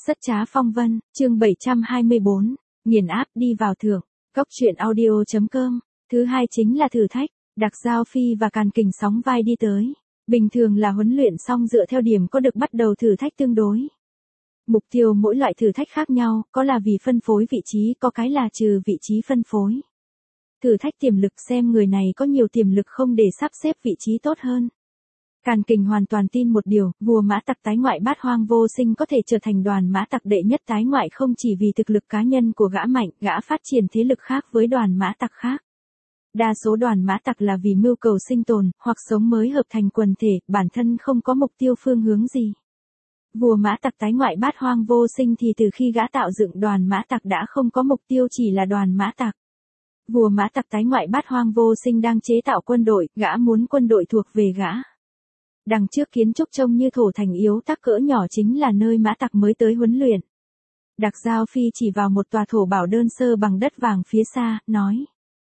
Rất trá phong vân, chương 724, nghiền áp đi vào thưởng. Cốc truyện audio.com. Thứ hai chính là thử thách, Đặc Giao Phi và Càn Kình sóng vai đi tới. Bình thường là huấn luyện xong dựa theo điểm có được bắt đầu thử thách tương đối. Mục tiêu mỗi loại thử thách khác nhau, có là vì phân phối vị trí, có cái là trừ vị trí phân phối. Thử thách tiềm lực xem người này có nhiều tiềm lực không để sắp xếp vị trí tốt hơn. Càn Kình hoàn toàn tin một điều, vua mã tặc tái ngoại Bát Hoang Vô Sinh có thể trở thành đoàn mã tặc đệ nhất tái ngoại không chỉ vì thực lực cá nhân của gã mạnh, gã phát triển thế lực khác với đoàn mã tặc khác. Đa số đoàn mã tặc là vì mưu cầu sinh tồn, hoặc sống mới hợp thành quần thể, bản thân không có mục tiêu phương hướng gì. Vua mã tặc tái ngoại Bát Hoang Vô Sinh thì từ khi gã tạo dựng đoàn mã tặc đã không có mục tiêu chỉ là đoàn mã tặc. Vua mã tặc tái ngoại Bát Hoang Vô Sinh đang chế tạo quân đội, gã muốn quân đội thuộc về gã. Đằng trước kiến trúc trông như thổ thành yếu tắc cỡ nhỏ chính là nơi mã tặc mới tới huấn luyện. Đặc Giao Phi chỉ vào một tòa thổ bảo đơn sơ bằng đất vàng phía xa, nói.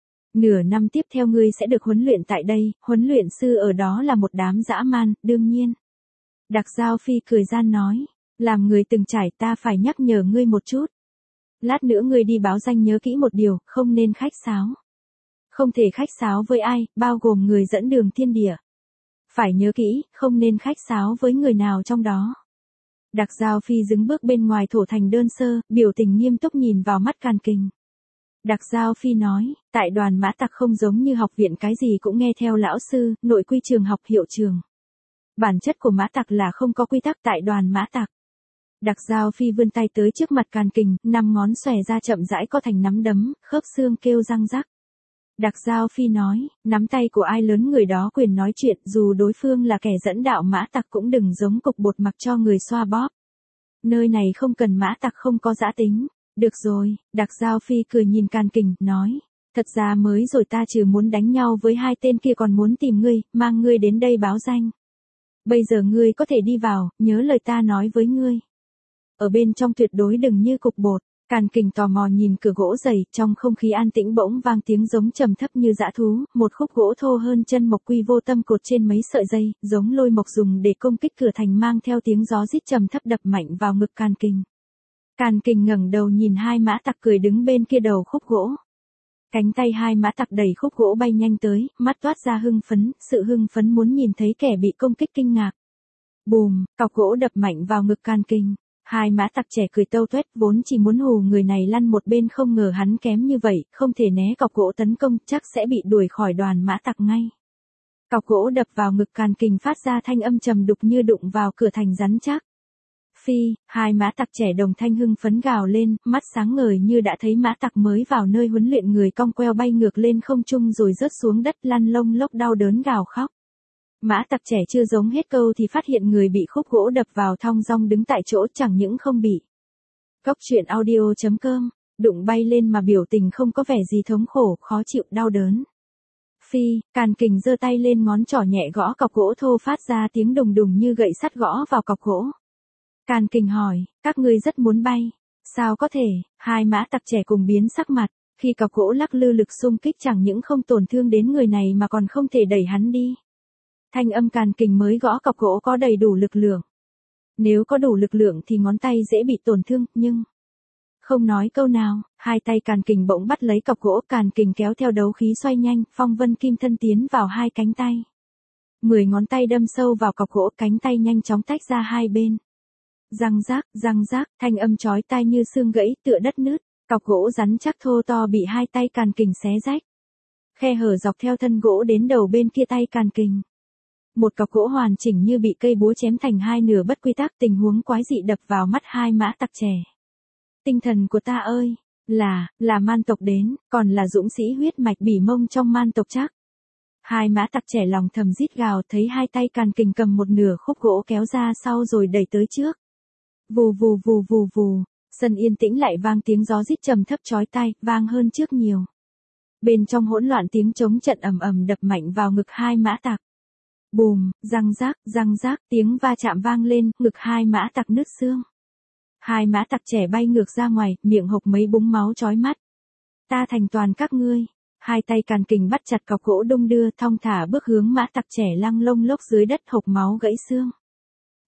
Nửa năm tiếp theo ngươi sẽ được huấn luyện tại đây, huấn luyện sư ở đó là một đám dã man, đương nhiên. Đặc Giao Phi cười gian nói, làm người từng trải ta phải nhắc nhở ngươi một chút. Lát nữa ngươi đi báo danh nhớ kỹ một điều, không nên khách sáo. Không thể khách sáo với ai, bao gồm người dẫn đường thiên địa. Phải nhớ kỹ, không nên khách sáo với người nào trong đó. Đặc Giao Phi đứng bước bên ngoài thổ thành đơn sơ, biểu tình nghiêm túc nhìn vào mắt Càn Kình. Đặc Giao Phi nói, tại đoàn mã tặc không giống như học viện cái gì cũng nghe theo lão sư, nội quy trường học hiệu trường. Bản chất của mã tặc là không có quy tắc tại đoàn mã tặc. Đặc Giao Phi vươn tay tới trước mặt Càn Kình, 5 ngón xòe ra chậm rãi co thành nắm đấm, khớp xương kêu răng rắc. Đặc Giao Phi nói, nắm tay của ai lớn người đó quyền nói chuyện, dù đối phương là kẻ dẫn đạo mã tặc cũng đừng giống cục bột mặc cho người xoa bóp. Nơi này không cần mã tặc không có dã tính. Được rồi, Đặc Giao Phi cười nhìn Càn Kình, nói, thật ra mới rồi ta trừ muốn đánh nhau với hai tên kia còn muốn tìm ngươi, mang ngươi đến đây báo danh. Bây giờ ngươi có thể đi vào, nhớ lời ta nói với ngươi. Ở bên trong tuyệt đối đừng như cục bột. Càn Kình tò mò nhìn cửa gỗ dày, trong không khí an tĩnh bỗng vang tiếng giống trầm thấp như dã thú, một khúc gỗ thô hơn chân mộc quy vô tâm cột trên mấy sợi dây, giống lôi mộc dùng để công kích cửa thành mang theo tiếng gió rít trầm thấp đập mạnh vào ngực Càn Kình. Càn Kình ngẩng đầu nhìn hai mã tặc cười đứng bên kia đầu khúc gỗ. Cánh tay hai mã tặc đẩy khúc gỗ bay nhanh tới, mắt toát ra hưng phấn, sự hưng phấn muốn nhìn thấy kẻ bị công kích kinh ngạc. Bùm, cọc gỗ đập mạnh vào ngực Càn Kình. Hai mã tặc trẻ cười tâu tuét vốn chỉ muốn hù người này lăn một bên không ngờ hắn kém như vậy, không thể né cọc gỗ tấn công chắc sẽ bị đuổi khỏi đoàn mã tặc ngay. Cọc gỗ đập vào ngực Càn Kình phát ra thanh âm trầm đục như đụng vào cửa thành rắn chắc. Phi, hai mã tặc trẻ đồng thanh hưng phấn gào lên, mắt sáng ngời như đã thấy mã tặc mới vào nơi huấn luyện người cong queo bay ngược lên không trung rồi rớt xuống đất lăn lông lốc đau đớn gào khóc. Mã tặc trẻ chưa giống hết câu thì phát hiện người bị khúc gỗ đập vào thong dong đứng tại chỗ chẳng những không bị. Cốc truyện audio.com, đụng bay lên mà biểu tình không có vẻ gì thống khổ, khó chịu, đau đớn. Phi, Càn Kình giơ tay lên ngón trỏ nhẹ gõ cọc gỗ thô phát ra tiếng đùng đùng như gậy sắt gõ vào cọc gỗ. Càn Kình hỏi, các ngươi rất muốn bay. Sao có thể, hai mã tặc trẻ cùng biến sắc mặt, khi cọc gỗ lắc lư lực xung kích chẳng những không tổn thương đến người này mà còn không thể đẩy hắn đi. Thanh âm Càn Kình mới gõ cọc gỗ có đầy đủ lực lượng. Nếu có đủ lực lượng thì ngón tay dễ bị tổn thương, nhưng... Không nói câu nào, hai tay Càn Kình bỗng bắt lấy cọc gỗ, Càn Kình kéo theo đấu khí xoay nhanh, phong vân kim thân tiến vào hai cánh tay. 10 ngón tay đâm sâu vào cọc gỗ, cánh tay nhanh chóng tách ra hai bên. Răng rác, thanh âm chói tai như xương gãy tựa đất nứt, cọc gỗ rắn chắc thô to bị hai tay Càn Kình xé rách. Khe hở dọc theo thân gỗ đến đầu bên kia tay Càn Kình. Một cọc gỗ hoàn chỉnh như bị cây búa chém thành hai nửa bất quy tắc, tình huống quái dị đập vào mắt hai mã tặc trẻ. Tinh thần của ta ơi, là man tộc đến, còn là dũng sĩ huyết mạch bỉ mông trong man tộc chắc. Hai mã tặc trẻ lòng thầm rít gào thấy hai tay Càn Kình cầm một nửa khúc gỗ kéo ra sau rồi đẩy tới trước. Vù vù vù vù vù, sân yên tĩnh lại vang tiếng gió rít trầm thấp chói tai, vang hơn trước nhiều. Bên trong hỗn loạn tiếng trống trận ầm ầm đập mạnh vào ngực hai mã tặc. Bùm, răng rác, tiếng va chạm vang lên, ngực hai mã tặc nứt xương. Hai mã tặc trẻ bay ngược ra ngoài, miệng hộc mấy búng máu chói mắt. Ta thành toàn các ngươi. Hai tay Càn Kình bắt chặt cọc gỗ đung đưa thong thả bước hướng mã tặc trẻ lăng lông lốc dưới đất hộc máu gãy xương.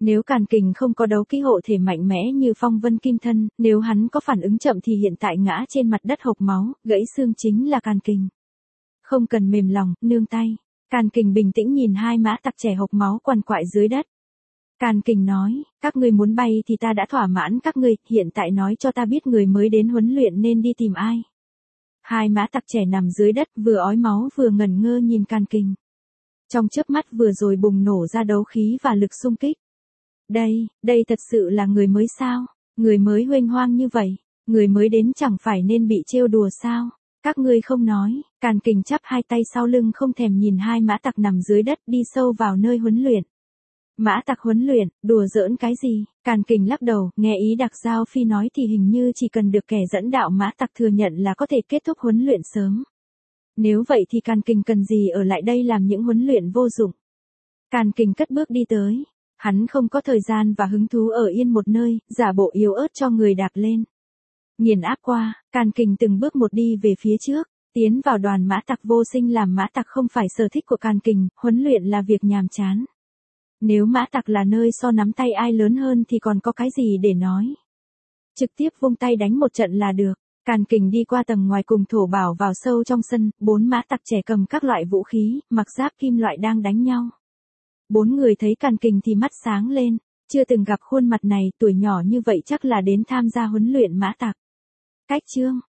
Nếu Càn Kình không có đấu kỹ hộ thể mạnh mẽ như Phong Vân Kim Thân, nếu hắn có phản ứng chậm thì hiện tại ngã trên mặt đất hộc máu, gãy xương chính là Càn Kình. Không cần mềm lòng, nương tay. Càn Kình bình tĩnh nhìn hai mã tặc trẻ hộc máu quằn quại dưới đất. Càn Kình nói, các ngươi muốn bay thì ta đã thỏa mãn các ngươi, hiện tại nói cho ta biết người mới đến huấn luyện nên đi tìm ai. Hai mã tặc trẻ nằm dưới đất vừa ói máu vừa ngẩn ngơ nhìn Càn Kình. Trong chớp mắt vừa rồi bùng nổ ra đấu khí và lực xung kích. Đây thật sự là người mới sao? Người mới huênh hoang như vậy, người mới đến chẳng phải nên bị trêu đùa sao? Các ngươi không nói, Càn Kình chắp hai tay sau lưng không thèm nhìn hai mã tặc nằm dưới đất đi sâu vào nơi huấn luyện. Mã tặc huấn luyện, đùa giỡn cái gì? Càn Kình lắc đầu, nghe ý Đặc Giao Phi nói thì hình như chỉ cần được kẻ dẫn đạo mã tặc thừa nhận là có thể kết thúc huấn luyện sớm. Nếu vậy thì Càn Kình cần gì ở lại đây làm những huấn luyện vô dụng? Càn Kình cất bước đi tới. Hắn không có thời gian và hứng thú ở yên một nơi, giả bộ yếu ớt cho người đạp lên. Nghiền áp qua, Càn Kình từng bước một đi về phía trước, tiến vào đoàn mã tặc vô sinh. Làm mã tặc không phải sở thích của Càn Kình, huấn luyện là việc nhàm chán. Nếu mã tặc là nơi so nắm tay ai lớn hơn thì còn có cái gì để nói. Trực tiếp vung tay đánh một trận là được. Càn Kình đi qua tầng ngoài cùng Thổ Bảo vào sâu trong sân, 4 mã tặc trẻ cầm các loại vũ khí, mặc giáp kim loại đang đánh nhau. 4 người thấy Càn Kình thì mắt sáng lên, chưa từng gặp khuôn mặt này, tuổi nhỏ như vậy chắc là đến tham gia huấn luyện mã tặc. Cách chương